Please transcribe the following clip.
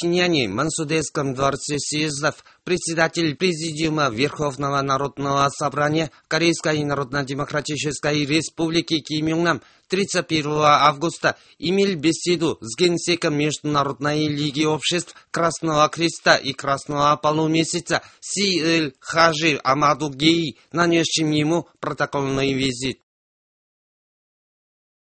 Пхеньяне, Мансудейском дворце съездов, председатель Президиума Верховного Народного Собрания Корейской Народно-Демократической Республики Ким Ён Нам 31 августа имел беседу с генсеком Международной лиги обществ Красного Креста и Красного Полумесяца Си.Л. Хаджи Амаду Геи, нанесшим ему протокольный визит.